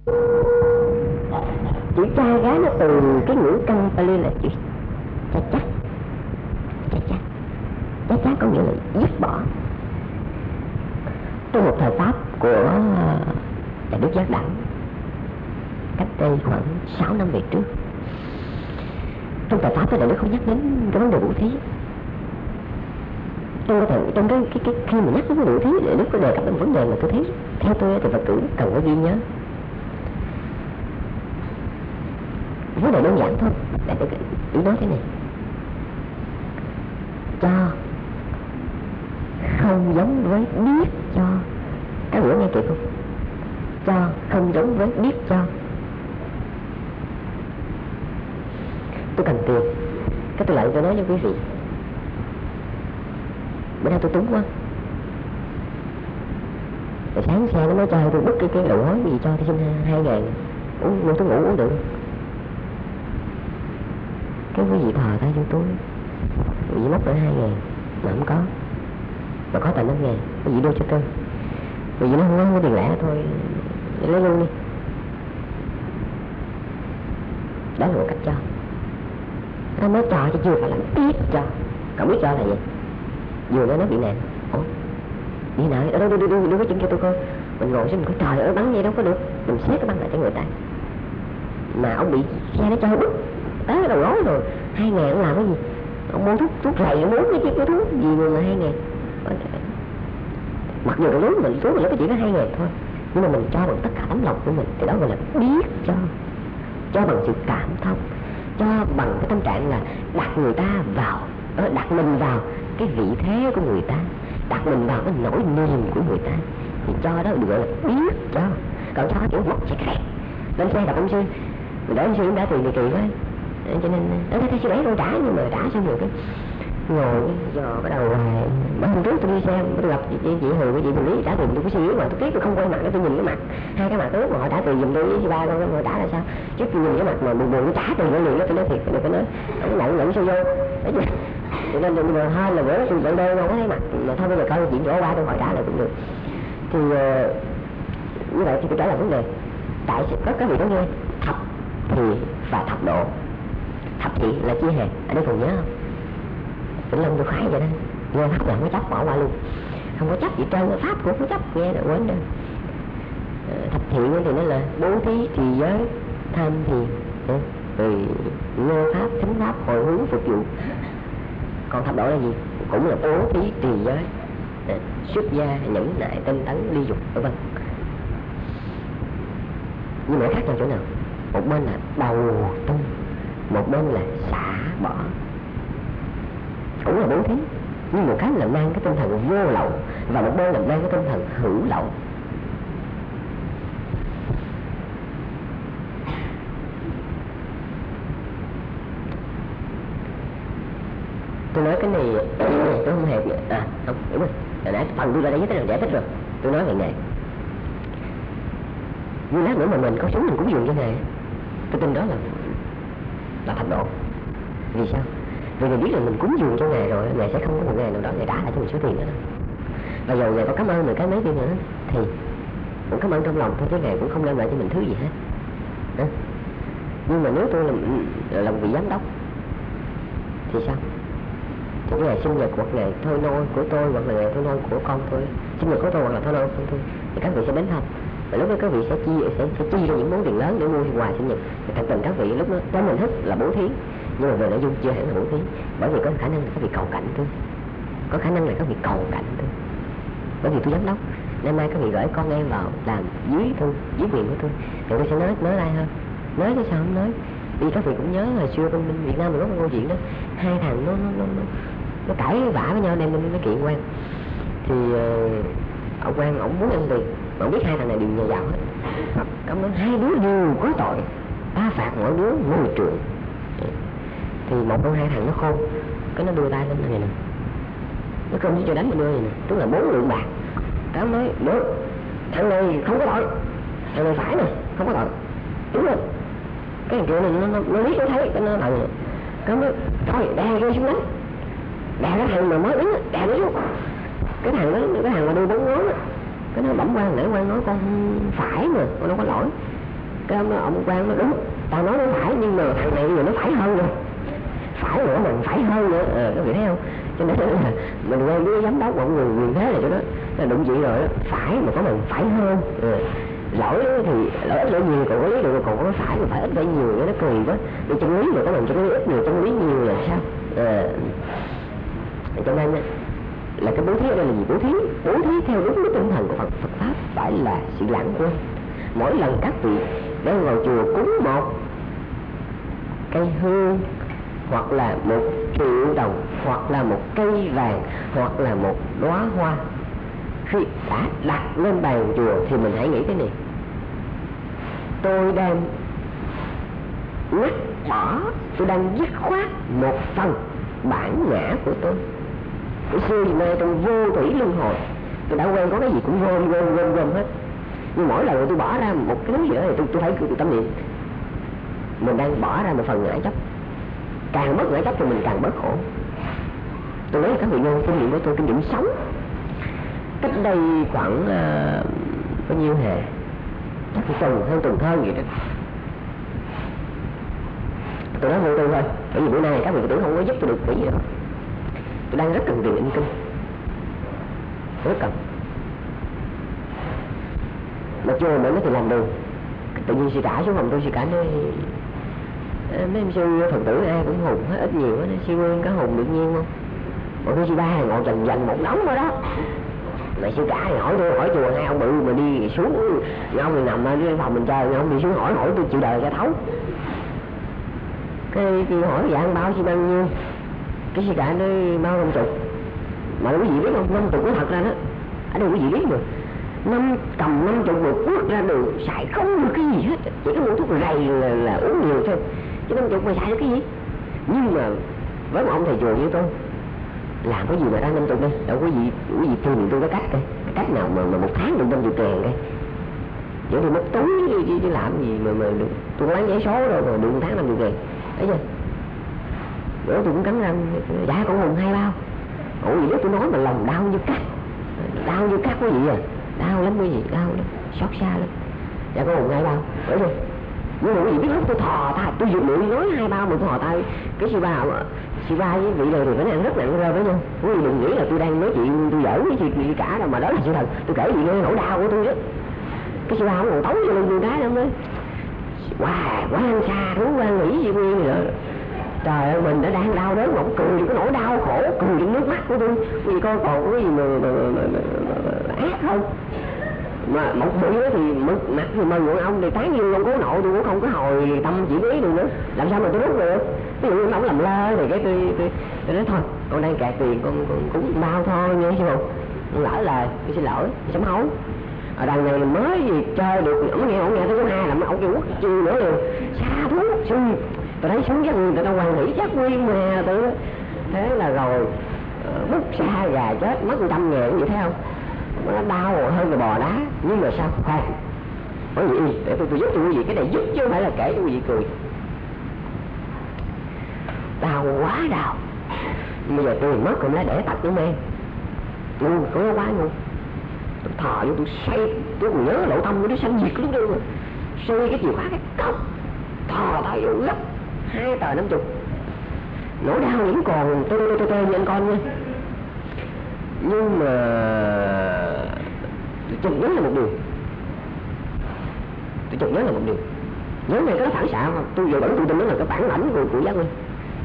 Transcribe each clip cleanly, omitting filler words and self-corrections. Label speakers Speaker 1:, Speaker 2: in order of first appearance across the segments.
Speaker 1: Chữ cha gái nó từ cái ngữ căn Pali là chữ cha chắc. Cha chắc có nghĩa là dứt bỏ. Trong một thời Pháp của Đại Đức Giác Đẳng, cách đây khoảng 6 năm về trước, trong thời Pháp Đại Đức không nhắc đến cái vấn đề vũ thí. Trong cái khi mà nhắc đến cái vũ thí, Đại Đức có đề cập đến vấn đề mà tôi thấy theo tôi thì Phật tử cần phải ghi nhớ. Vấn đề đơn giản thôi, Đại Đức ý nói thế này: cho không giống với biết cho. Các bữa nghe kịp không? Cho không giống với biết cho. Tôi cần tiền, cái tôi lại tôi nói với quý vị, bữa nay tôi túng quá, rồi sáng xe nó nói cho tôi bút cái đầu hối gì cho tôi xin 2.000 uống mua thuốc ngủ uống được. Cái quý vị thò tay cho tôi, quý vị móc lại 2.000 mà không có, mà có tận 5.000, quý vị đưa cho tôi. Quý vị nói không có tiền lẻ thôi, lấy luôn đi. Đó là một cách cho. Nó nói cho chứ chưa phải là biết cho. Cậu biết cho là gì? Vừa nói nó bị nạn. Ủa? Bị nạn? Ở đâu đưa cái chân cho tôi coi. Mình ngồi xuống mình coi trời ơi bắn vậy đâu có được. Mình xếp cái băng lại cho người ta. Mà ông bị xe nó cho bức tới đầu gối rồi. 2.000 ông làm cái gì? Ông mua thuốc rầy, muốn cái chiếc thuốc gì mà 2.000. Mặc dù lúc mình xuống mình lấy cái chỉ có 2.000 thôi, nhưng mà mình cho bằng tất cả tấm lòng của mình, thì đó gọi là biết cho. Cho bằng sự cảm thông, cho bằng cái tâm trạng là đặt người ta vào, đặt mình vào cái vị thế của người ta, đặt mình vào cái nỗi niềm của người ta, thì cho đó được gọi là biết cho. Còn cho kiểu mất sẽ kẹt lên xe gặp ông sư, mình đợi ông sư cũng đã tiền thì kỳ quá, cho nên đó thấy sư đấy con trả, nhưng mà trả xong rồi cái ngồi giờ bắt đầu mấy hôm trước tôi đi xem tôi gặp chị Hường với chị Bình Lý trả tiền tôi có suy nghĩ mà tôi tiếc tôi không quay mặt để tôi nhìn cái mặt hai cái mặt trước mà họ trả tiền giùm tôi với ba con họ trả là sao chứ tôi nhìn cái mặt mà buồn buồn trả tiền nó liền đó tôi nói thiệt tôi nói ông nhận sư vô cho nên bây giờ hai là bữa tôi nhận đơn không có thấy mặt mà thôi bây giờ coi chuyện chỗ ba tôi hỏi trả lại cũng được. Thì như vậy thì tôi trả lời vấn đề tại có các vị có nghe thập thì và thập độ. Thập thì là chia hè, ở đây còn nhớ không? Vĩnh Long tôi khoái vậy đó, nghe pháp là không có chấp bỏ qua luôn, không có chấp gì trơn, pháp cũng không có chấp, nghe là quên đâu. Thập thiện thì nó là bố thí, trì giới, tham thiền, rồi nghe pháp, thính pháp, hồi hướng, phục vụ. Còn thập độ là gì? Cũng là bố thí, trì giới, xuất gia, nhẫn nại, tinh tấn, ly dục, vân vân. Nhưng mà khác nhau chỗ nào? Một bên là đầu tư, một bên là xả bỏ. Cũng là bố thí, nhưng một cái là mang cái tinh thần vô lậu, và một bên là mang cái tinh thần hữu lậu. Tôi nói cái này tôi không hề không đúng rồi, hồi nãy phần tôi đã giải thích rồi. Tôi nói vậy này, như lát nữa mà mình có súng mình cũng dùng cho Ngài, tôi tin đó là thập độ. Vì sao? Vì Ngài biết là mình cúng dường cho Ngài rồi, Ngài sẽ không có một ngày nào đó Ngài trả lại cho mình số tiền đó. Và dù Ngài có cảm ơn người cái mấy đi nữa thì cũng cảm ơn trong lòng thôi, chứ Ngài cũng không đem lại cho mình thứ gì hết. Đó. Nhưng mà nếu tôi là một vị giám đốc thì sao? Thì cái ngày sinh nhật hoặc ngày thôi nôi của tôi, hoặc là ngày thôi nôi của con tôi, sinh nhật của tôi hoặc là thôi nôi của tôi, thì các vị sẽ đến thăm. Và lúc đó các vị sẽ chi ra những món tiền lớn để mua quà sinh nhật. Thì tận tình các vị lúc đó cái mình thích là bố thí, nhưng mà về nội dung chưa hẳn là bố thí, bởi vì có khả năng là các vị cầu cạnh tôi, có khả năng là các vị cầu cạnh tôi, bởi vì tôi giám đốc nên mai các vị gửi con em vào làm dưới quyền của tôi thì tôi sẽ nói lại hơn, nói chứ sao không nói. Vì các vị cũng nhớ hồi xưa bên Việt Nam mình có một câu chuyện đó, hai thằng nó cãi vã với nhau đem lên cái kiện quan, thì ông quan ông muốn ăn tiền mà ông biết hai thằng này đều nhà giàu hết, ông nói hai đứa đều có tội, ta phạt mỗi đứa 10 triệu. Thì một trong hai thằng nó khôn, cái nó đưa tay lên này nè, nó không chỉ cho đánh mà đưa này nè, tức là 4 lượng bạc. Cái nói được, thằng này không có tội, thằng này phải nè, không có tội, đúng rồi. Cái thằng kia này nó biết nó thấy, cái nó thằng cái nói thôi đè rơi xuống đánh, đè cái thằng mà mới đứng đè nó xuống. Cái thằng mà đưa 4 ngón á, cái nó bẩm quan để quan nói con phải mà, con đâu có lỗi. Cái ông quan nói đúng, tao nói nó phải nhưng mà thằng này giờ nó phải hơn rồi, phải nữa mình phải hơn nữa, các vị thấy không? Cho nên là mình quen với giám đốc mọi người quyền thế là cho nó là đụng chị rồi đó, phải mà có mình phải hơn. Lỗi thì lỗi ít lỗi nhiều, còn có lý được còn có phải mà phải ít phải nhiều nó cười quá. Vì chân lý mà có mình chân lý ít nhiều chân lý nhiều là sao? Cho nên là cái bố thí ở đây là gì? Bố thí theo đúng cái tinh thần của Phật pháp phải là sự lãng quên. Mỗi lần các vị đem vào chùa cúng một cây hương, hoặc là 1.000.000 đồng, hoặc là một cây vàng, hoặc là một đóa hoa, khi đã đặt lên bàn chùa thì mình hãy nghĩ cái này: tôi đang ngắt bỏ, tôi đang dứt khoát một phần bản ngã của tôi. Cái xưa thì nay trong vô thủy luân hồi tôi đã quen có cái gì cũng gom hết, nhưng mỗi lần tôi bỏ ra một cái thứ gì đó thì tôi phải tâm niệm mình đang bỏ ra một phần ngã chấp. Càng mất ngã chấp thì mình càng bớt khổ. Tôi nói các vị nghe kinh nghiệm của tôi, kinh nghiệm sống cách đây khoảng bao nhiêu hè, chắc là tuần hơn vậy đó. Tôi nói vô tư thôi, bởi vì bữa nay các vị tưởng không có giúp tôi được cái gì đâu. Tôi đang rất cần tiền in kinh, rất cần. Mà chưa mà nó thì làm được. Tự nhiên sư cả xuống phòng tôi, sư cả nói mấy em sư Phật tử ai cũng hùng hết, ít nhiều hết, sư Nguyên có hùng được nhiên không? Bọn tôi sư ba ngồi dành một đống rồi đó. Mà sư cả thì hỏi tôi, hỏi chùa hai ông bự mà đi xuống, ông thì nằm ở cái phòng mình chơi, ông đi xuống hỏi tôi chịu đời ra thấu. Cái tôi hỏi dạ ăn bao sư bao nhiêu? Cái sư cả nói bao 50. Mà quý vị biết không, 50 có thật ra đó, ở đây quý vị biết rồi. Cầm 50 một bước ra đường xài không được cái gì hết, chỉ có mua thuốc rầy là uống nhiều thôi, chứ 50 mà xài được cái gì. Nhưng mà với một ông thầy chùa như tôi làm cái gì mà ra 50 đây, đâu quý vị tìm tôi cái cách coi, cái cách nào mà một tháng được 50 ngàn coi. Vậy thì mất túi chứ làm gì mà được. Tôi bán vé số đâu mà được 1 tháng 50 ngàn, thấy chưa? Bữa tôi cũng cắn răng, dạ con hùng 2 bao. Ủa gì đó tôi nói mà lòng đau như cắt quý vị à, đau lắm quý vị, đau lắm, xót xa lắm. Dạ con hùng 2 bao, bởi rồi. Nhưng mà quý vị biết lúc tôi thò tay, tôi dự định nói 2 bao mà tôi thò tay, cái sư ba với vị này thì phải ăn rất nặng rơi với nhau. Quý vị đừng nghĩ là tôi đang nói chuyện tôi giỡn với chị cả đâu, mà đó là sự thật. Tôi kể gì nghe nỗi đau của tôi đó. Cái sư ba không còn tấu cho lên cái lắm đấy. Quan xa thú quan nghĩ gì nguyên gì nữa. Trời ơi, mình đã đang đau đớn, ông cười cái nỗi đau khổ, cười những nước mắt của tôi. Vì con còn cái gì mà ác không? Mà một bữa thì mực mặt thì mừng của ông thì tán dương ông cố nội, tôi cũng không có hồi tâm chỉ ý được nữa. Làm sao mà tôi rút được? Ví dụ như ông làm lơ thì cái tôi nói thôi, con đang kẹt tiền, con cũng bao thôi nha chứ không? Lỡ lời, tôi xin lỗi, sám hối. Ở đằng này mới gì chơi được, ông nghe tới số 2 là ông kêu quốc chi nữa liền. Xa thú, sư. Tôi thấy xuống với người ta hoàng hỷ chắc nguyên mà tôi. Thế là rồi bút xa gà chết mất 100 ngàn vậy thấy không? Nó đau hơn là bò đá. Nhưng mà sao không, bởi vì để tôi giúp cho quý vị, cái này giúp chứ không phải là kể cho quý vị cười. Đau quá đau. Bây giờ tôi mất rồi, nó để tạch nữa mê luôn, có quá luôn. Tôi thò vô tôi xoay, tôi còn nhớ lộ tâm của nó xanh diệt lúc đó mà xoay cái chìa khóa cái cốc, thò tay vô gấp 2 tờ 50. Nỗi đau vẫn còn tôi như anh con nha. Nhưng mà tôi chợt nhớ là một điều, nhớ này có phản xạ mà tôi giờ vẫn tôi tin đó là cái bản lãnh của giác Nguyên.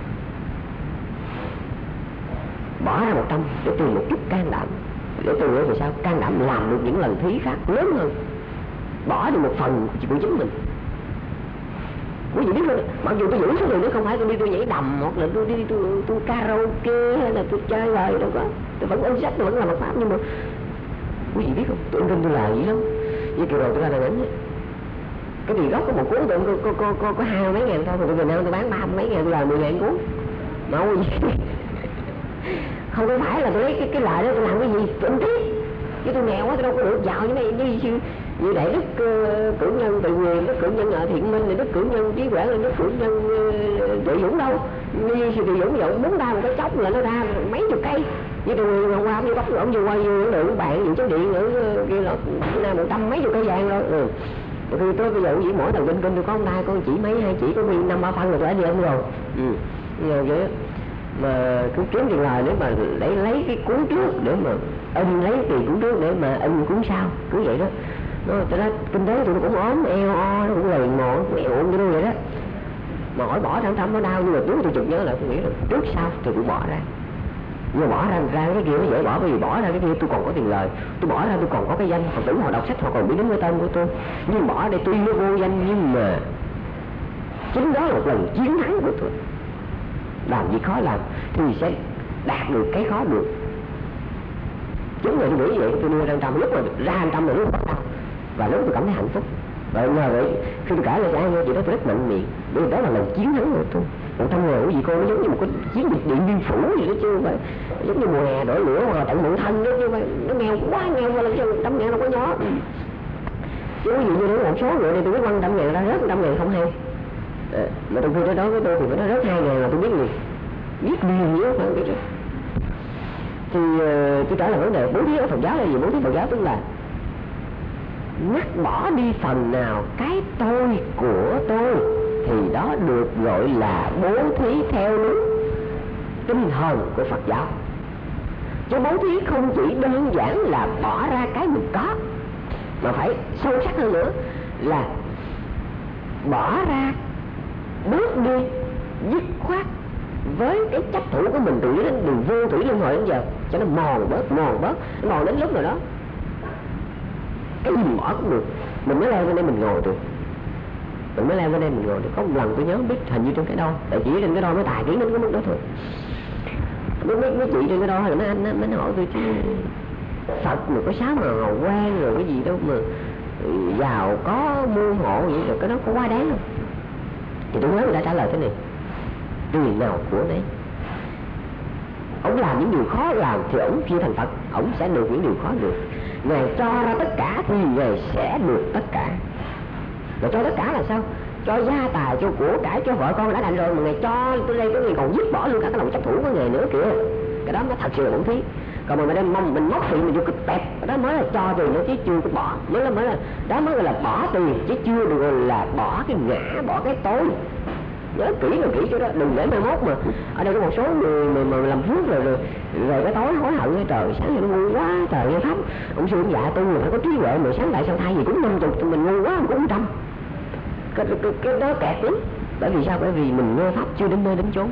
Speaker 1: Bỏ ra 100 để tìm một chút can đảm, để tôi nghĩ thì sao can đảm làm được những lần thí khác lớn hơn, bỏ đi một phần của chính mình. Quý vị biết không, mặc dù tôi giữ số tiền đó không phải tôi đi tôi nhảy đầm, hoặc là tôi đi tôi karaoke hay là tôi chơi bời đâu có, tôi vẫn ôn sách, tôi vẫn làm Phật pháp. Nhưng mà quý vị biết không, tôi tôi làm gì lắm. Như kiểu rồi tôi ra Đà Nẵng cái tiền gốc có một cuốn tôi có 20 mấy ngàn thôi, mà tôi Việt Nam tôi bán 30 mấy ngàn, tôi làm 10 ngàn cuốn. Mà ôi không có phải là tôi lấy cái lợi đó tôi làm cái gì tôi tiếc, chứ tôi nghèo quá tôi đâu có được giàu như này như đại đức cử nhân Từ Quyền, đức cử nhân Thiện Minh, đức cử nhân Trí Huệ, đức cử nhân Tuệ Dũng đâu. Như sư Tuệ Dũng vậy, muốn ra một cái chốc là nó ra mấy chục cây. Như Tuệ Quyền hôm qua như ông vừa qua vừa lượng bạn vụ chánh điện ở kia là ra 100 mấy chục cây vàng rồi. Khi tôi bây giờ chỉ mỗi lần kinh tôi có ông tay con chỉ mấy hai chỉ có nguyên 5-3 phân rồi tôi đã đi ông rồi. Nghe vậy mà cứ kiếm tiền lời để mà lấy cái cuốn trước để mà lấy tiền cuốn trước để mà cuốn sau, cứ vậy đó. Tôi nói kinh tế tôi cũng ốm eo o, nó cũng gầy mồ, eo ôm như vậy đó. Mà hỏi bỏ ra thăm nó đau, nhưng mà trước tôi chợt nhớ lại, tôi nghĩ là trước sau thì cũng bỏ ra. Nhưng mà bỏ ra cái kia nó dễ bỏ, bởi vì bỏ ra cái kia tôi còn có tiền lời, tôi bỏ ra tôi còn có cái danh, Phật tử họ đọc sách họ còn biết đến cái tên của tôi. Nhưng bỏ đây tuy nó vô danh nhưng mà chính đó là một lần chiến thắng của tôi. Làm gì khó làm thì sẽ đạt được cái khó được. Chính là tôi nghĩ vậy, tôi nuôi ra 100, lúc mà ra 100 là lúc bắt đầu và lúc tôi cảm thấy hạnh phúc. Và nhờ vậy khi tôi kể lại cho ai nghe chị đó tôi rất mạnh miệng, bởi vì đó là lần chiến thắng của tôi. 100.000 của chị cô nó giống như một cái chiến dịch Điện Biên Phủ gì đó chứ không phải giống như mùa hè đổ lửa hoặc là trận mượn thân đó chứ không phải. Nó nghèo quá nghèo mà làm sao 100.000 đâu có nhỏ. Chứ ví dụ như nếu một số người đây tôi biết quăng 100.000 ra rớt 100.000 không hay. Mà trong khi đó với tôi thì nó rớt 2.000 là tôi biết liền, biết liền nhớ phải biết. Thì tôi trả lời vấn đề bố thí ở Phật giáo là gì? Bố thí Phật giáo tức là ngắt bỏ đi phần nào cái tôi của tôi thì đó được gọi là bố thí theo đúng tinh thần của Phật giáo. Chứ bố thí không chỉ đơn giản là bỏ ra cái mình có, mà phải sâu sắc hơn nữa là bỏ ra bước đi dứt khoát với cái chấp thủ của mình từ đến đường vô thủy luân hồi đến giờ, cho nó mòn bớt, nó mòn đến lúc nào đó cái gì bỏ cũng được, mình mới leo lên đây mình ngồi được. Có một lần tôi nhớ biết hình như trong cái đo, tại chỉ trên cái đo mới tài tiến đến cái mức đó thôi. Mấy chị trên cái đo rồi nó hỏi tôi chứ Phật mà có sáu mà ngầu quan rồi cái gì đâu mà giàu có mua hộ vậy, rồi cái đó có quá đáng không? Thì tôi nhớ người ta trả lời thế này: tùy nào của đấy. Ông làm những điều khó làm thì ông chưa thành Phật, ông sẽ được những điều khó được. Ngài cho ra tất cả thì Ngài sẽ được tất cả. Ngài cho tất cả là sao? Cho gia tài, cho của cải, cho vợ con đã đành rồi, mà Ngài cho tôi đây có Ngài còn dứt bỏ luôn cả cái lòng chấp thủ của Ngài nữa kìa. Cái đó nó thật sự là bổn thí. Còn mà mình móc tiền mình vô cực tẹp, cái đó mới là cho tiền nữa chứ chưa có bỏ. Đó mới là bỏ tiền chứ chưa được gọi là bỏ cái ngã, bỏ cái tôi. Nhớ kỹ chỗ đó, đừng để mai mốt mà ở đây có một số người mà làm phước rồi cái tối hối hận cái trời sáng giờ nó ngu quá trời nghe pháp ông sư ông dạ tôi phải có trí huệ mà sáng tại sao thay gì cũng 50, mình ngu quá cũng 100. Cái đó kẹt lắm. Bởi vì sao? Bởi vì mình nghe pháp chưa đến nơi đến chốn.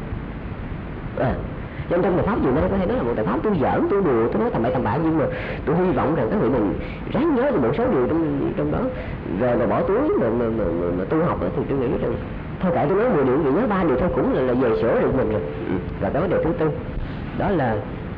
Speaker 1: Trong bài pháp dù đây có thể nói là một bài pháp tôi giỡn, tôi đùa, tôi nói tầm bậy, nhưng mà tôi hy vọng rằng các vị mình ráng nhớ được một số điều trong đó về mà bỏ túi mà tu học thì tôi nghĩ rằng thôi kệ, tôi nói 10 điều, nhớ 3 điều thôi cũng là về sửa được mình rồi. Và đó điều thứ tư, đó là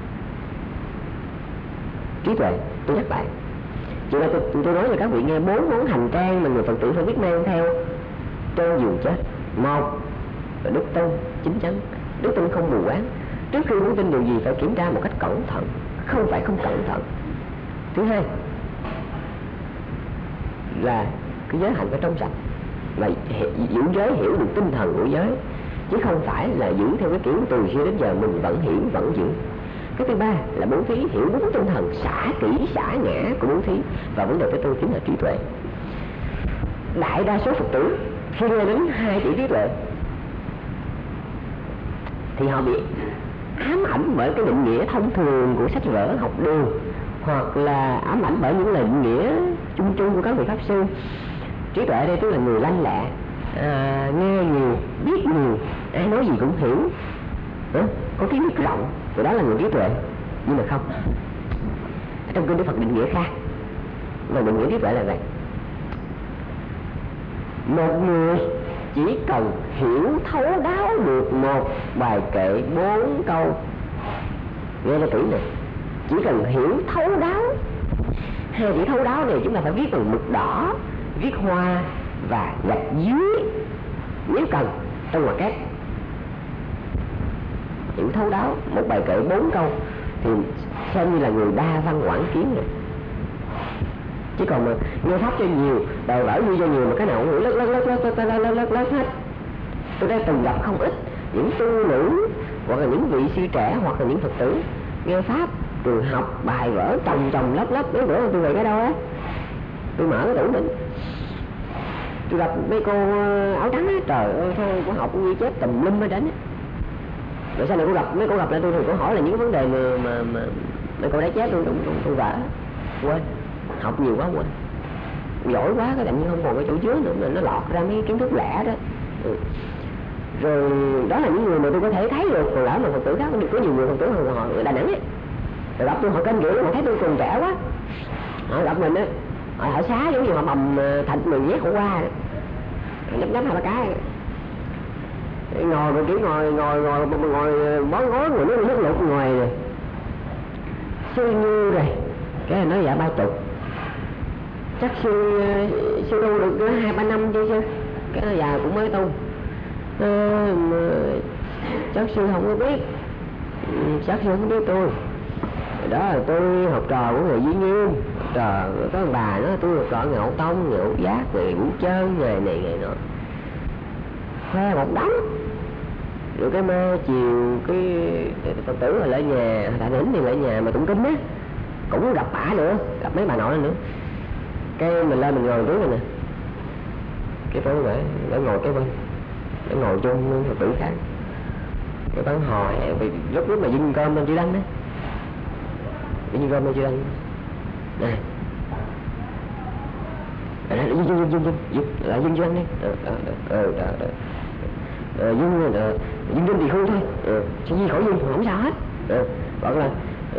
Speaker 1: trí tuệ. Tôi nhắc lại, chứ tôi nói cho các vị nghe 4 món hành trang mà người Phật tử phải biết mang theo trên giường chết. 1 là đức tin chính chắn, đức tin không mù quáng. Trước khi muốn tin điều gì phải kiểm tra một cách cẩn thận, không phải không cẩn thận. Thứ hai là cái giới hạnh phải trong sạch, là giữ giới hiểu được tinh thần của giới, chứ không phải là giữ theo cái kiểu từ xưa đến giờ mình vẫn hiểu vẫn giữ. Cái thứ ba là bố thí hiểu đúng tinh thần xả kỹ xả ngã của bố thí. Và vấn đề thứ tư chính là trí tuệ. Đại đa số Phật tử khi nghe đến 2 chữ trí tuệ thì họ bị ám ảnh bởi cái định nghĩa thông thường của sách vở học đường, hoặc là ám ảnh bởi những lời định nghĩa chung chung của các vị pháp sư. Trí tuệ đây tức là người lanh lẹ, nghe nhiều, biết nhiều, ai nói gì cũng hiểu, có kiến thức rộng, thì đó là người trí tuệ. Nhưng mà không, trong kinh Đức Phật định nghĩa khác. Và định nghĩa trí tuệ là vậy: một người chỉ cần hiểu thấu đáo được một bài kệ 4 câu. Nghe cho kỹ này, chỉ cần hiểu thấu đáo. 2 chữ thấu đáo này chúng ta phải viết bằng mực đỏ, viết hoa và gạch dưới nếu cần trong ngoặc kép. Hiểu thấu đáo một bài kệ 4 câu thì xem như là người đa văn quảng kiến rồi. Chứ còn mà nghe pháp cho nhiều, đầu vở như cho nhiều mà cái nào cũng lất hết. Tôi đã từng gặp không ít những tu nữ hoặc là những vị sư trẻ hoặc là những Phật tử nghe pháp rồi học bài vở chồng lấp. Mấy bữa tôi về cái đâu á, tôi mở cái tủ đựng tôi gặp mấy cô áo trắng á, trời ơi thôi cô học ghi chép tùm lum hết trơn á. Rồi sau này cô gặp mấy cô gặp lại tôi thì cô hỏi là những cái vấn đề mà mấy cô đã chép tôi vỡ quên, học nhiều quá quên, giỏi quá cái định không còn cái chỗ chứa nữa, mà nó lọt ra mấy kiến thức lẻ đó. Rồi đó là những người mà tôi có thể thấy được, còn lỡ mà Phật tử khác có nhiều người Phật tử họ ở Đà Nẵng ấy, rồi gặp tôi họ kênh kiểu họ thấy tôi còn trẻ quá, họ gặp mình á, họ xá giống như họ bầm thịt mình nhét khổ qua, nhấp nhấp hai ba cái, ngồi rồi kiểu ngồi bó gối ngồi nước lụt ngoài rồi, sư như rồi, cái nói dạ 30, chắc sư tu được 2-3 năm chứ sư, cái nó già cũng mới tu. Chắc sư không có biết, chắc sư không biết tôi. Đó là tôi học trò của người Duy Nghiêm, học trò có ông bà nói tôi học trò người Hậu Tông, người Hậu Giác, người Vũ Trơn, người này người nọ, khoe một đống. Rồi cái mơ chiều cái Phật tử lại nhà, Đại Đỉnh thì lại nhà mà tụng kinh á, cũng gặp bả nữa, gặp mấy bà nội nữa. Cái mình lên mình ngồi trước rồi nè, cái tôi để ngồi cái bên, để ngồi chung với Phật tử khác. Cái bán hỏi lúc mà dưng cơm lên chữ Đăng đấy, dưng cơm lên chữ Đăng này, dưng chữ Đăng đi, dưng đinh thì không thôi, chỉ gì khỏi dưng không sao hết, bảo là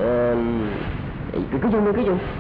Speaker 1: cứ dưng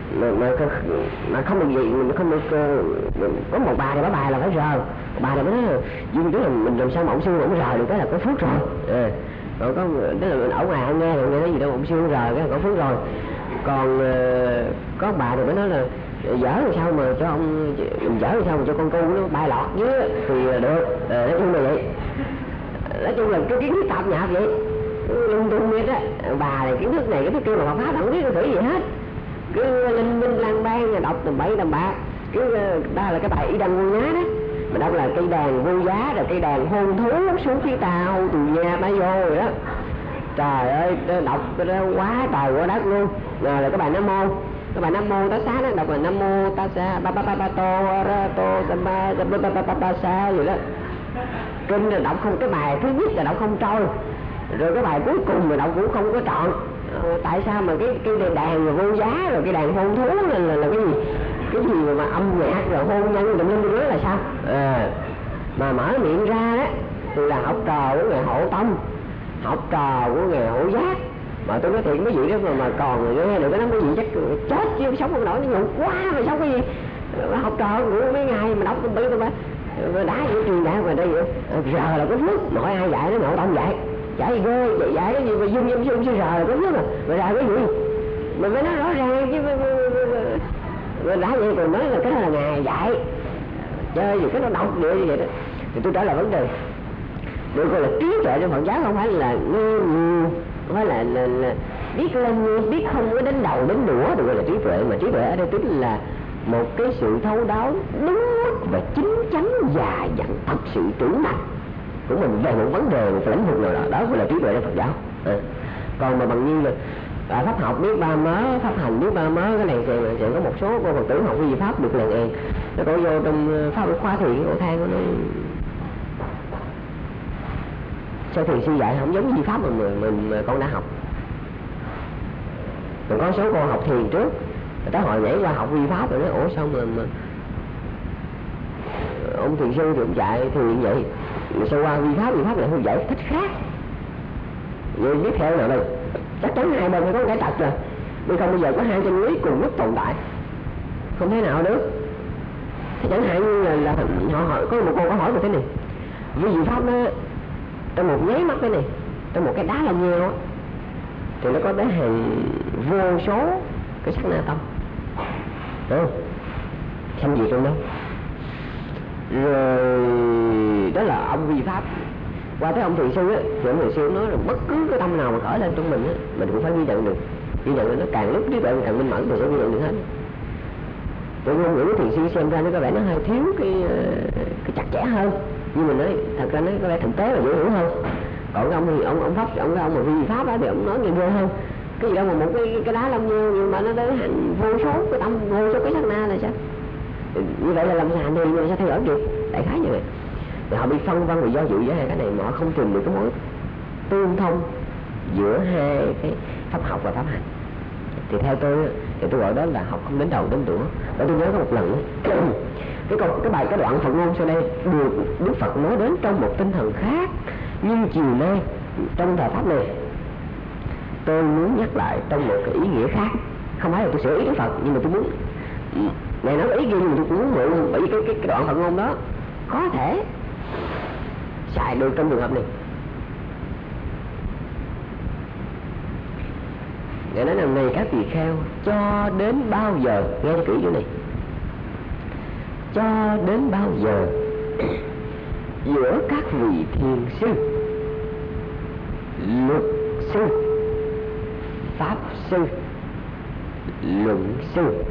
Speaker 1: mà không được gì, mình không được có một bà thì bà là phải rờ, một bà là mới nói dưng tức là mình làm sao mà ông sư ông rờ được cái là có phước rồi. Rồi có tức là mình ở ngoài không nghe rồi nghe nói gì đâu ông sư rờ cái là có phước rồi. Còn có bà thì mới nói là dở thì sao mà cho ông, dở thì sao mà cho con cu nó bay lọt dưới thì được. Nói chung là vậy, nói chung là cái kiến thức tạp nhạp vậy lung tung biết á. Bà này kiến thức này kiến thức kia mà Phật pháp không biết cái gì hết, cứ linh minh lang bang đọc tầm bậy tầm bạ. Cứ đó là cái bài Y Đăng Vô Nhá đó, mà đọc là cây đàn vô giá, rồi cây đàn hôn thú xuống phía tao tù nhà bái vô rồi đó. Trời ơi đọc cái đó quá trời quá đất luôn. Rồi là cái bài Nam Mô, cái bài Nam Mô tá xá đó, đọc là Nam Mô tá xá ba ba ba ba tô ra tô sa ba ba ba ba ba sa vậy đó. Kinh là đọc không, cái bài thứ nhất là đọc không trôi, rồi cái bài cuối cùng mà đọc cũng không có trọn. Tại sao mà cái đàn mà vô giá rồi cái đàn hôn thú là cái gì mà âm nhạc rồi hôn nhân tùm lum đó là sao? Mà mở miệng ra đó thì là học trò của người Hộ Tông, học trò của người Hộ Giác, mà tôi nói thiệt mấy vị đó mà còn nghe được cái đó mấy vị chắc chết chứ sống không nổi, nó nhục quá mà sống cái gì. Học trò của mấy ngày mà đọc tôi biết tôi đá những truyền đạo mà đây vậy. Giờ là có phước, mỗi ai dạy nó Hộ Tông dạy ghê, dạy cái gì mà dung sư rờ là có phước mà rờ cái gì mà mới nói rõ ràng chứ mà đã vậy còn nói là cái đó là ngài dạy chơi gì cái nó đọc địa như vậy đó. Thì tôi trả lời vấn đề được gọi là trí tuệ trong Phật giáo không phải là nghe nhiều, không phải là biết lên biết không có đến đầu đến đũa được gọi là trí tuệ, mà trí tuệ ở đây tức là một cái sự thấu đáo đúng mức và chính chắn và dặn thật sự trưởng thành của mình về một vấn đề, một lĩnh vực nào đó, đó gọi là trí tuệ trong Phật giáo. Còn mà bằng như là pháp học biết ba mớ, pháp hành biết ba mớ, cái này sẽ có một số cô Phật tử học vi pháp được làng èn, nó có vô trong pháp khóa thiền của thang nó sao thiền sư dạy không giống vi pháp mà mình con đã học. Còn có số cô học thiền trước, tới hồi nhảy qua học vi pháp rồi nói ủa sao mà ông thiền sư thì ông dạy thiền vậy, rồi sao qua vi pháp lại không dạy thích khác. Vậy tiếp theo nào đây? Chắc chắn hai bên phải có cái trật rồi, nhưng không bao giờ có hai chân lý cùng lúc tồn tại, không thể nào được. Thế chẳng hạn như là họ hỏi, có một cô có hỏi về thế này, vì pháp đó trong một nháy mắt thế này, trong một cái đá lông nheo á, thì nó có đến hàng vô số cái sắc na tâm, đúng không? Sanh diệt trong đó. Rồi đó là ông vi pháp. Qua tới ông thiền sư á, thì ông thiền sư nói là bất cứ cái tâm nào mà khởi lên trong mình á, mình cũng phải ghi nhận được, ghi nhận nó càng lúc trí tuệ càng minh mẫn thì sẽ ghi nhận được hết. Tôi ngôn ngữ của thiền sư xem ra nó có vẻ nó hơi thiếu cái chặt chẽ hơn, nhưng mà nói thật ra nó có vẻ thực tế và dễ hiểu hơn. Còn ông thì ông pháp, ông mà vi pháp á thì ông nói nghe ghê hơn. Cái gì đâu mà một cái đá lông nheo nhưng mà nó tới hành vô số cái tâm, vô số cái sát na là sao? Như vậy là làm sao thì sao theo dõi được? đại khái như vậy. Thì họ bị phân vân vì do dự với hai cái này mà họ không tìm được cái mối tương thông giữa hai cái pháp học và pháp hành. Thì theo tôi thì tôi gọi đó là học không đến đầu đến đũa. Và tôi nhớ có một lần cái đoạn Phật ngôn sau đây được Đức Phật nói đến trong một tinh thần khác, nhưng chiều nay trong thời pháp này tôi muốn nhắc lại trong một cái ý nghĩa khác. Không phải là tôi sửa ý Đức Phật, nhưng mà tôi muốn này nói ý kia, nhưng mà tôi cũng muốn mượn, bởi vì cái đoạn Phật ngôn đó có thể xài được trong trường hợp này. Ngài nói rằng này các tỳ kheo, cho đến bao giờ, nghe kỹ chỗ này, cho đến bao giờ giữa các vị thiền sư, luật sư, pháp sư, luận sư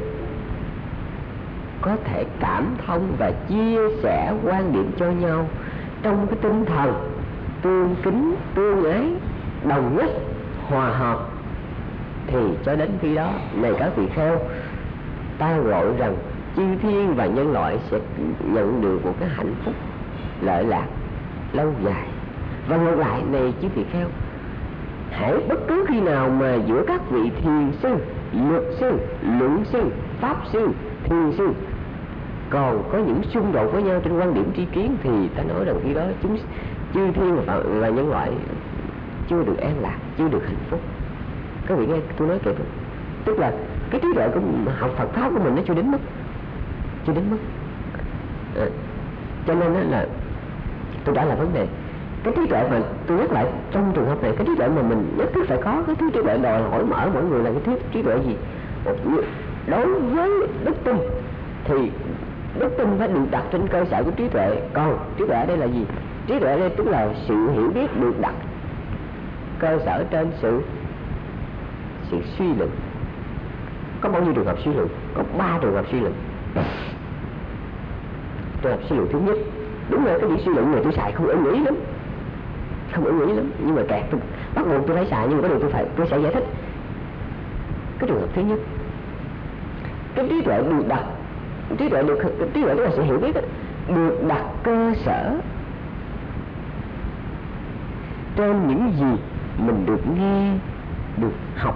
Speaker 1: có thể cảm thông và chia sẻ quan điểm cho nhau trong cái tinh thần tương kính, tương ái, đồng nhất, hòa hợp, thì cho đến khi đó, này các vị kheo, ta gọi rằng chư thiên và nhân loại sẽ nhận được một cái hạnh phúc lợi lạc lâu dài. Và ngược lại, này chư vị kheo, hãy bất cứ khi nào mà giữa các vị thiền sư, luật sư, luận sư, pháp sư, thiền sư còn có những xung đột với nhau trên quan điểm tri kiến, thì ta nói rằng khi đó chư thiên và nhân loại chưa được an lạc, chưa được hạnh phúc. Các vị nghe tôi nói kịp không? Tức là cái trí tuệ của học Phật pháp của mình nó chưa đến mức cho nên đó là tôi trả lời vấn đề. Cái trí tuệ mà tôi nhắc lại trong trường hợp này, cái trí tuệ mà mình nhất thiết phải có, cái trí tuệ đòi hỏi mở mỗi người là cái trí tuệ gì? Đối với đức tin thì đức tin phải được đặt trên cơ sở của trí tuệ. Còn trí tuệ ở đây là gì? Trí tuệ ở đây tức là sự hiểu biết được đặt cơ sở trên sự suy luận. Có bao nhiêu trường hợp suy luận? Có 3 trường hợp suy luận. Trường hợp suy luận thứ nhất, đúng là cái việc suy luận này tôi xài không ưng ý lắm, nhưng mà kẹt tôi bắt buộc tôi phải xài, nhưng mà cái điều tôi sẽ giải thích. Cái trường hợp thứ nhất, cái trí tuệ được đặt, trí tuệ tức là sự hiểu biết đó, được đặt cơ sở trên những gì mình được nghe, được học.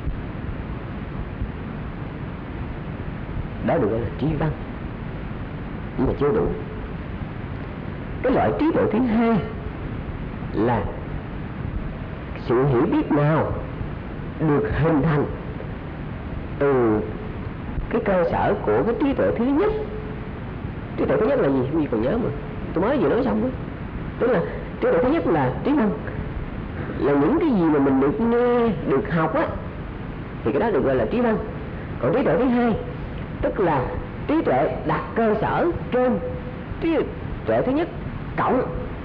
Speaker 1: Đó được gọi là trí văn, nhưng mà chưa đủ. Cái loại trí tuệ thứ hai là sự hiểu biết nào được hình thành từ cái cơ sở của cái trí tuệ thứ nhất. Trí tuệ thứ nhất là gì? Không gì còn nhớ mà tôi mới vừa nói xong đó. Tức là trí tuệ thứ nhất là trí văn, là những cái gì mà mình được nghe, được học á, thì cái đó được gọi là trí văn. Còn trí tuệ thứ hai tức là trí tuệ đặt cơ sở trên trí tuệ thứ nhất cộng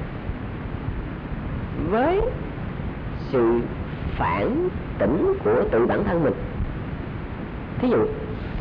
Speaker 1: với sự phản tỉnh của tự bản thân mình. Thí dụ,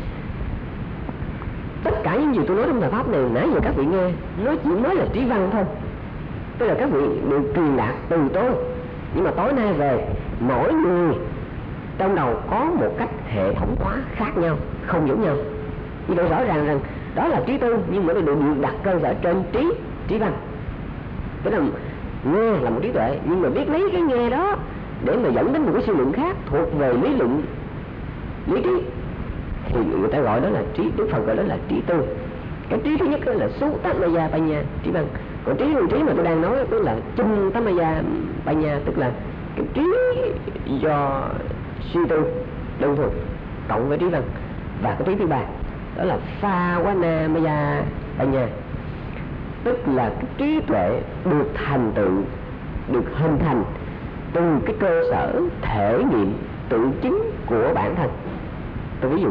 Speaker 1: tất cả những gì tôi nói trong thời pháp này nãy giờ các vị nghe, nó chỉ mới là trí văn thôi. Tức là các vị được truyền đạt từ tôi, nhưng mà tối nay về mỗi người trong đầu có một cách hệ thống hóa khác nhau, không giống nhau. Như vậy rõ ràng rằng đó là trí tư, nhưng mà nó được đặt cơ sở trên trí văn. Tức là nghe là một trí tuệ, nhưng mà biết lấy cái nghe đó để mà dẫn đến một cái suy luận khác thuộc về lý luận, lý trí, thì người ta gọi đó là trí. Đức Phật gọi đó là trí tư. Cái trí thứ nhất là Sutamaya Panya, trí văn. Còn trí mà tôi đang nói tức là Chintamaya Panya, tức là cái trí do suy tư đơn thuần cộng với trí văn. Và cái trí thứ ba đó là Phawanamaya Panya, tức là cái trí tuệ được thành tựu, được hình thành từ cái cơ sở thể nghiệm tự chứng của bản thân. Tôi ví dụ,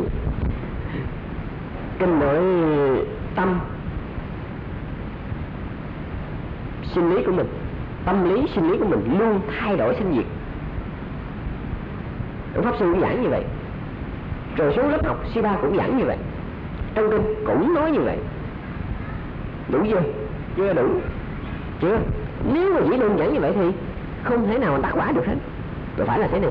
Speaker 1: kinh nói tâm sinh lý của mình, tâm lý sinh lý của mình luôn thay đổi sinh diệt. Pháp sư cũng giảng như vậy, rồi số lớp học C3 cũng giảng như vậy, trong kinh cũng nói như vậy. Đủ chưa? Chưa đủ. Chưa? Nếu mà chỉ đơn giản như vậy thì không thể nào mà tác quả được hết. Rồi phải là thế này.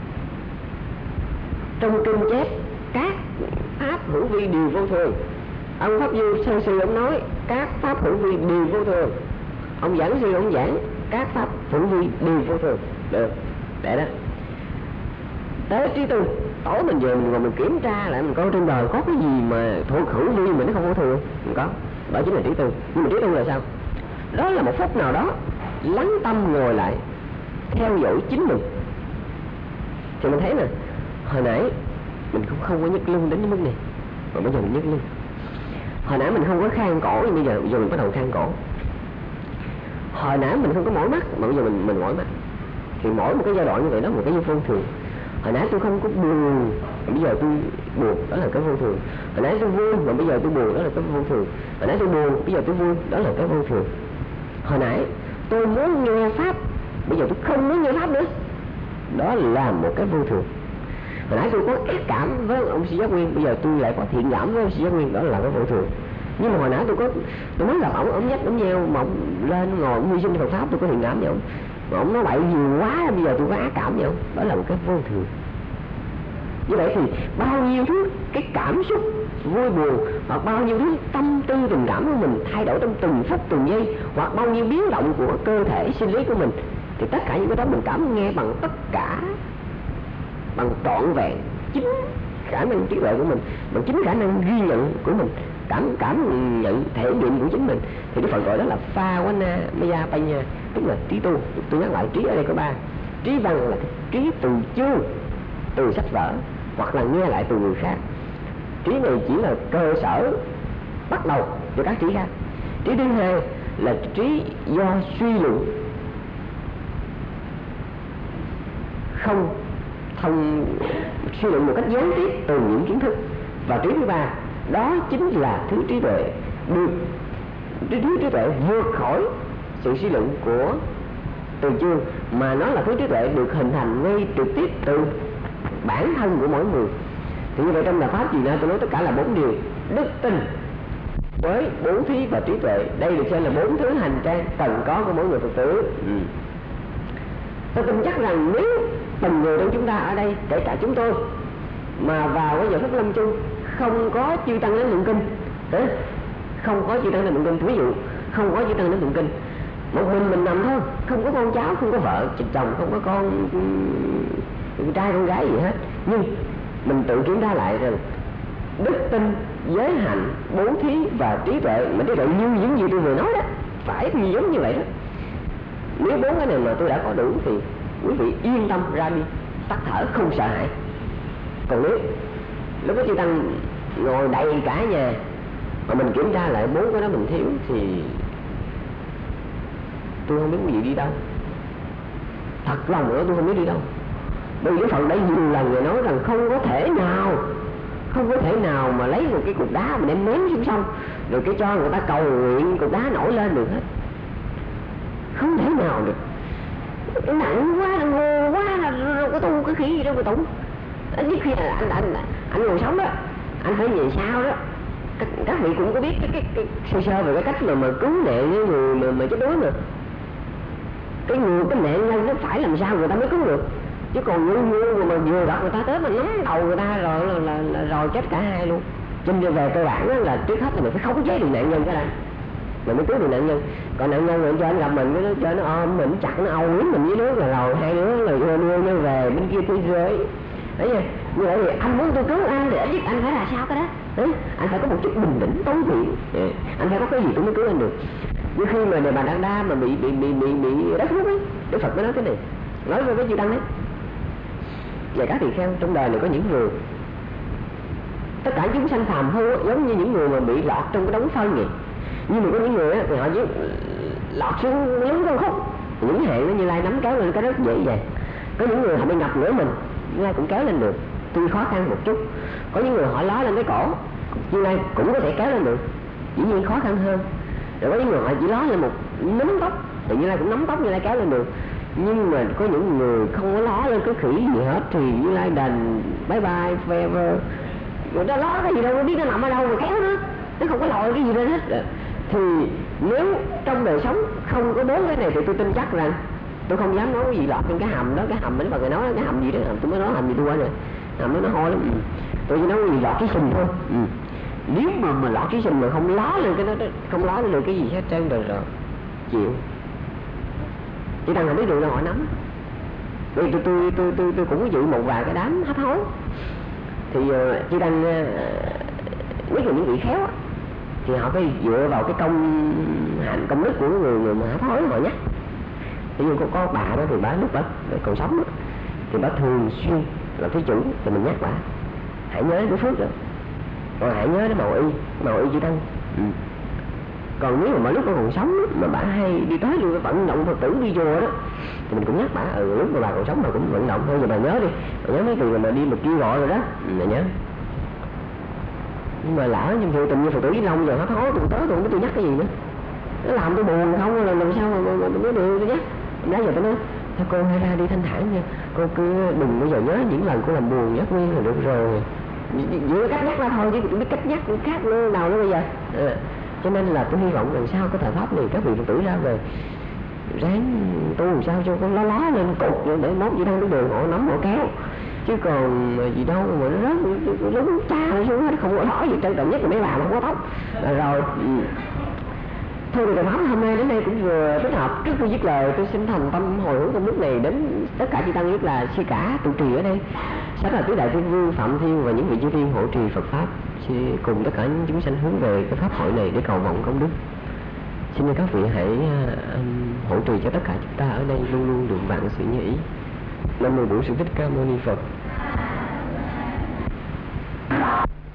Speaker 1: Trong kinh chép các pháp hữu vi đều vô thường, Ông pháp sư sư ông nói các pháp hữu vi đều vô thường. Ông giảng sư ông giảng các pháp hữu vi đều vô thường. Được, để đó. Tới trí tư, tối mình về mình ngồi mình kiểm tra lại mình coi trên đời có cái gì mà thuộc hữu vi mà nó không vô thường không? Có, đó chính là trí tư. Nhưng mà trí tư là sao? Đó là một phút nào đó lắng tâm ngồi lại theo dõi chính mình thì mình thấy nè, hồi nãy mình cũng không có nhấc lưng đến cái mức này mà bây giờ mình nhấc lưng. Hồi nãy mình không có khang cổ nhưng bây giờ mình bắt đầu khang cổ. Hồi nãy mình không có mỏi mắt mà bây giờ mình mỏi mắt. Thì mỗi một cái giai đoạn như vậy đó một cái vô thường. Hồi nãy tôi không có buồn mà bây giờ tôi buồn, đó là cái vô thường. Hồi nãy tôi vui mà bây giờ tôi buồn, đó là cái vô thường. Hồi nãy tôi buồn, bây giờ tôi vui, đó là cái vô thường. Hồi nãy tôi muốn nghe pháp, bây giờ tôi không muốn nghe pháp nữa, đó là một cái vô thường. Hồi nãy tôi có ác cảm với ông Sĩ Giác Nguyên, bây giờ tôi lại có thiện cảm với ông Sĩ Giác Nguyên, đó là cái vô thường. Nhưng mà hồi nãy tôi mới gặp ông nhắc ông nheo mà ông lên ngồi ông hy sinh Phật pháp, tôi có thiện cảm với ông. Mà ông nói bậy nhiều quá, bây giờ tôi có ác cảm với ông, đó là một cái vô thường. Như vậy thì bao nhiêu thứ cái cảm xúc vui buồn hoặc bao nhiêu thứ tâm tư tình cảm của mình thay đổi trong từng phút từng giây, hoặc bao nhiêu biến động của cơ thể sinh lý của mình, thì tất cả những cái đó mình cảm nghe bằng tất cả, bằng trọn vẹn chính khả năng trí tuệ của mình, bằng chính khả năng ghi nhận của mình, cảm nhận thể nghiệm của chính mình, thì Đức Phật gọi đó là Phavana Maya Panya, tức là trí tu. Tôi nhắc lại, trí ở đây có ba. Trí văn là cái trí từ chương, từ sách vở hoặc là nghe lại từ người khác. Trí này chỉ là cơ sở bắt đầu cho các trí khác. Trí thứ hai là trí do suy luận, không suy luận một cách gián tiếp từ những kiến thức. Và trí thứ ba đó chính là thứ trí tuệ được thứ trí tuệ vượt khỏi sự suy luận của từ chương, mà nó là thứ trí tuệ được hình thành ngay trực tiếp từ bản thân của mỗi người. Thì như vậy trong Đạo Pháp gì nữa tôi nói tất cả là 4 điều: đức tin với bố thí và trí tuệ. Đây được xem là 4 thứ hành trang cần có của mỗi người Phật tử. Tôi tin chắc rằng nếu từng người trong chúng ta ở đây, kể cả chúng tôi, mà vào cái giờ phút lâm chung không có chư tăng đến tụng kinh, không có chư tăng đến tụng kinh, ví dụ không có chư tăng đến tụng kinh, một mình nằm thôi, không có con cháu, không có vợ chồng, không có con trai con gái gì hết, nhưng mình tự kiểm tra lại rằng đức tin, giới hạnh, bố thí và trí tuệ, mà trí tuệ như những gì tôi vừa nói đó, phải thì giống như vậy đó. Nếu 4 cái này mà tôi đã có đủ thì quý vị yên tâm ra đi, tắt thở không sợ hãi. Còn nếu lúc đó chư tăng ngồi đầy cả nhà mà mình kiểm tra lại 4 cái đó mình thiếu thì tôi không biết quý vị đi đâu. Thật lòng nữa tôi không biết đi đâu. Bởi vì cái Phật đã nhiều lần người nói rằng không có thể nào mà lấy một cái cục đá mà đem ném xuống sông rồi cái cho người ta cầu nguyện cục đá nổi lên được hết. Không thể nào được. Cái nặng quá, ngô quá, đâu có tu cái khí gì đâu mà tụng. Ít khi là anh ngồi sống đó, anh phải về sau đó. Các vị cũng có biết cái sơ về cái cách mà cứu nạn với người mà chết đuối mà. Cái nạn nhân nó phải làm sao người ta mới cứu được. Chứ còn ngu mà vừa gặp người ta tới mà nắm đầu người ta rồi chết cả hai luôn. Cho nên về cơ bản là trước hết là mình phải khống chế được nạn nhân cái này, mình mới cứu được nạn nhân. Còn nạn nhân mình cho anh gặp mình, nó cho nó ôm mình, chặt nó âu yếm mình dưới nước là rồi hai đứa là đưa nhau về bên kia thế giới. Đấy nha. Như vậy thì anh muốn tôi cứu anh thì ít nhất anh phải là sao cái đó. Đấy, anh phải có một chút bình tĩnh tối thiện. Anh phải có cái gì tôi mới cứu anh được. Như khi mà Đề Bà Đạt Đa mà bị đất nước ấy, Đức Phật mới nói cái này, nói với chư tăng đấy. Và các tỳ kheo trong đời này có những người, tất cả chúng sanh phàm phu giống như những người mà bị lọt trong cái đống phân vậy. Nhưng mà có những người á thì họ chỉ lọt xuống lớn con khúc, những hạn nó Như Lai nắm kéo lên cái rất dễ dàng. Có những người họ bị ngập nửa mình, Như Lai cũng kéo lên được, tuy khó khăn một chút. Có những người họ ló lên cái cổ, Như Lai cũng có thể kéo lên được, dĩ nhiên khó khăn hơn. Rồi có những người họ chỉ ló lên một nắm tóc thì Như Lai cũng nắm tóc Như Lai kéo lên được. Nhưng mà có những người không có ló lên cái khỉ gì hết thì Như Lai đành bye bye forever. Người ta ló cái gì đâu, nó biết nó nằm ở đâu mà kéo nó không có lòi cái gì lên hết. Thì nếu trong đời sống không có 4 cái này thì tôi tin chắc rằng tôi không dám nói cái gì lọt trên cái hầm đó. Cái hầm đó bà người nói cái hầm gì đó, tôi mới nói hầm gì tôi quên rồi. Hầm đó nó hôi lắm. Tôi chỉ nói cái gì lọt cái sình thôi. Nếu mà lọt ký sinh mà không ló lên cái đó, không ló lên cái gì hết trơn rồi chịu. Chỉ đang không biết đường đâu họ nắm. Vì tôi cũng dự một vài cái đám hấp hối thì chỉ đang nhất là những vị khéo á, thì họ phải dựa vào cái công đức của người mà hấp hối họ nhắc. Ví dụ có bà đó thì bà lúc bà còn sống đó, thì bà thường xuyên làm thí chủ thì mình nhắc bà hãy nhớ cái phước đó, rồi hãy nhớ cái màu y chữ tăng. Còn nếu mà lúc bà còn sống mà bà hay đi tới luôn vận động Phật tử đi chùa đó thì mình cũng nhắc bà lúc mà bà còn sống bà cũng vận động thôi, giờ bà nhớ đi, bà nhớ mấy từ mà đi một kêu gọi rồi đó, bà nhớ. Nhưng mà lỡ nhưng phụ tình như Phật tử Vĩnh Long giờ hết hối tôi tới tôi không biết tôi nhắc cái gì nữa, nó làm tôi buồn không, là làm sao mà mới được tôi nhắc. Đó giờ tôi nói thôi cô hãy ra đi thanh thản nha, cô cứ đừng bao giờ nhớ những lần cô làm buồn nhắc nguyên là được rồi. Giữa cách nhắc ra thôi chứ tôi biết cách nhắc khác nữa nào nữa bây giờ. Cho nên là tôi hy vọng lần sau cái thời pháp này các vị Phật tử ra về ráng tu làm sao cho con lá lên cột để mốt gì đang đứng đường họ nắm họ kéo, chứ còn gì đâu mà nó rớt cha nó xuống hết không có hỏi gì trân trọng nhất là mấy bà không có tóc. Rồi thôi thì pháp hôm nay đến đây cũng vừa thích hợp. Trước khi dứt lời tôi xin thành tâm hồi hướng công đức này đến tất cả chư tăng nhất là sư cả trụ trì ở đây, sẽ là tứ đại thiên vương Phạm Thiên và những vị chư thiên hộ trì Phật pháp, cùng tất cả những chúng sanh hướng về cái pháp hội này để cầu vọng công đức. Xin các vị hãy hộ trì cho tất cả chúng ta ở đây luôn luôn được vạn sự như ý. Nam mô Bổn Sư Thích Ca Mâu Ni Phật.